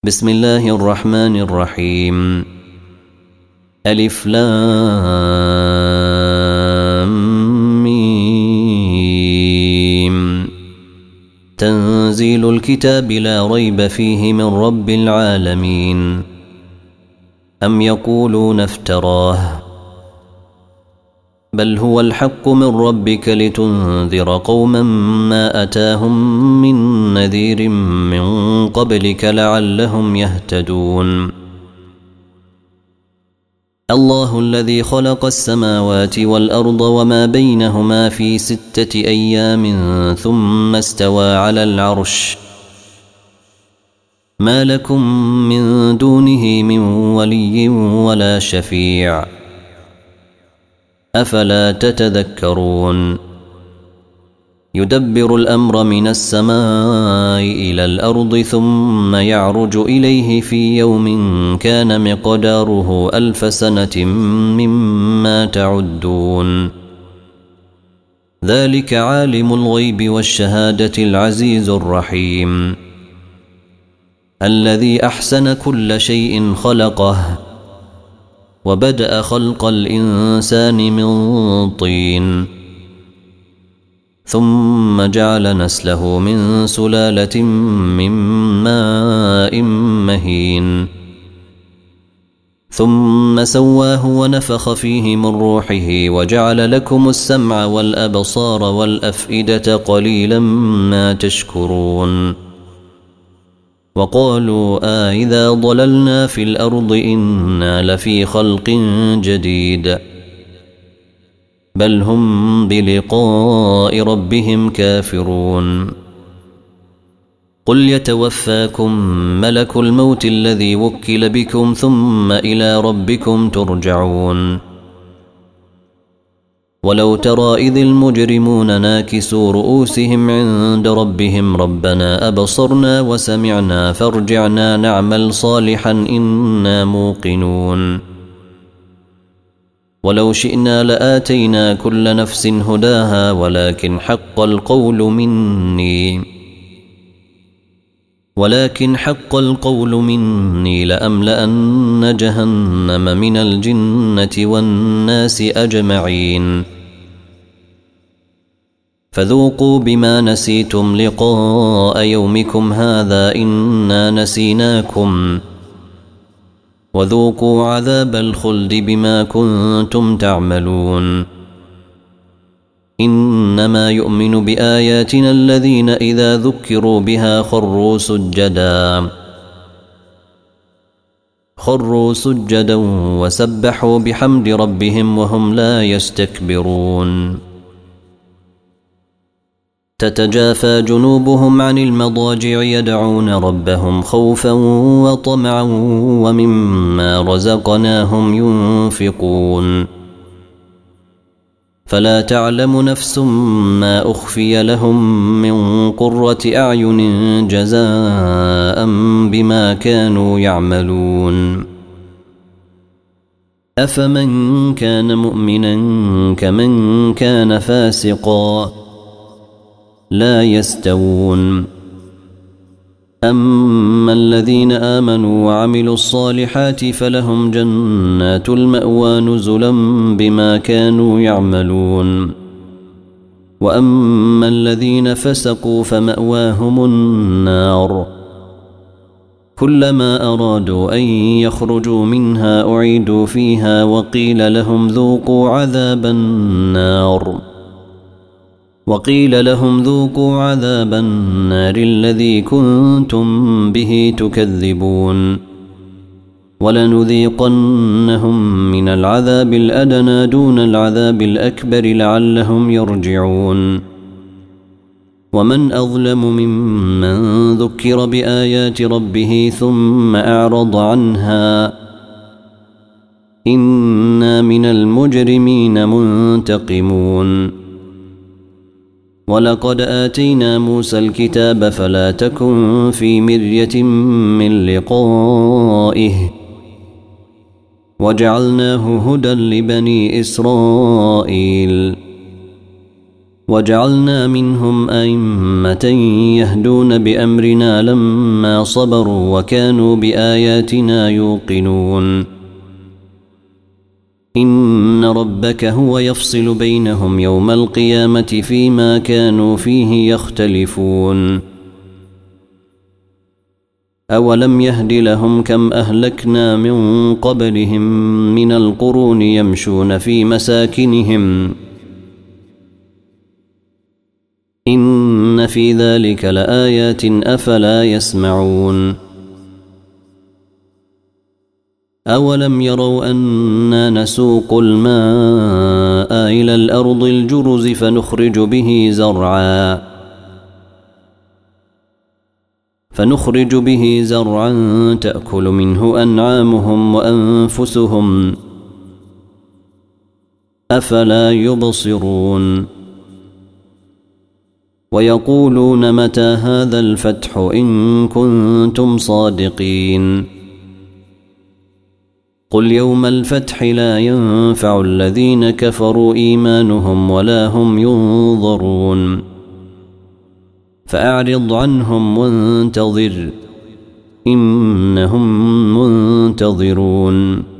بسم الله الرحمن الرحيم. ألف لام ميم. تنزيل الكتاب لا ريب فيه من رب العالمين. أم يقولون افتراه بل هو الحق من ربك لتنذر قوما ما أتاهم من نذير من قبلك لعلهم يهتدون. الله الذي خلق السماوات والأرض وما بينهما في 6 أيام ثم استوى على العرش ما لكم من دونه من ولي ولا شفيع أفلا تتذكرون. يدبر الأمر من السماء إلى الأرض ثم يعرج إليه في يوم كان مقداره 1000 سنة مما تعدون. ذلك عالم الغيب والشهادة العزيز الرحيم الذي أحسن كل شيء خلقه وبدأ خلق الإنسان من طين ثم جعل نسله من سلالة من ماء مهين ثم سواه ونفخ فيه من روحه وجعل لكم السمع والأبصار والأفئدة قليلا ما تشكرون. وقالوا إذا ضللنا في الأرض إنا لفي خلق جديد بل هم بلقاء ربهم كافرون. قل يتوفاكم ملك الموت الذي وكل بكم ثم إلى ربكم ترجعون. ولو ترى إذ المجرمون ناكسوا رؤوسهم عند ربهم ربنا أبصرنا وسمعنا فارجعنا نعمل صالحا إنا موقنون. ولو شئنا لآتينا كل نفس هداها ولكن حق القول مني لأملأن جهنم من الجنة والناس أجمعين. فذوقوا بما نسيتم لقاء يومكم هذا إنا نسيناكم وذوقوا عذاب الخلد بما كنتم تعملون. إنما يؤمن بآياتنا الذين إذا ذكروا بها خروا سجدا وسبحوا بحمد ربهم وهم لا يستكبرون. تتجافى جنوبهم عن المضاجع يدعون ربهم خوفا وطمعا ومما رزقناهم ينفقون. فلا تعلم نفس ما أخفي لهم من قرة أعين جزاء بما كانوا يعملون. أفمن كان مؤمنا كمن كان فاسقا لا يستوون. أما الذين آمنوا وعملوا الصالحات فلهم جنات المأوى نزلا بما كانوا يعملون. وأما الذين فسقوا فمأواهم النار كلما أرادوا أن يخرجوا منها أعيدوا فيها وقيل لهم ذوقوا عذاب النار الذي كنتم به تكذبون. ولنذيقنهم من العذاب الأدنى دون العذاب الأكبر لعلهم يرجعون. ومن أظلم ممن ذكر بآيات ربه ثم أعرض عنها إنا من المجرمين منتقمون. ولقد آتينا موسى الكتاب فلا تكن في مرية من لقائه وجعلناه هدى لبني إسرائيل. وجعلنا منهم أئمة يهدون بأمرنا لما صبروا وكانوا بآياتنا يوقنون إن ربك هو يفصل بينهم يوم القيامة فيما كانوا فيه يختلفون أولم يهد لهم كم أهلكنا من قبلهم من القرون يمشون في مساكنهم إن في ذلك لآيات أفلا يسمعون أولم يروا أنا نسوق الماء إلى الأرض الجرز فنخرج به زرعا تأكل منه أنعامهم وأنفسهم أفلا يبصرون ويقولون متى هذا الفتح إن كنتم صادقين قل يوم الفتح لا ينفع الذين كفروا إيمانهم ولا هم ينظرون فأعرض عنهم وانتظر إنهم منتظرون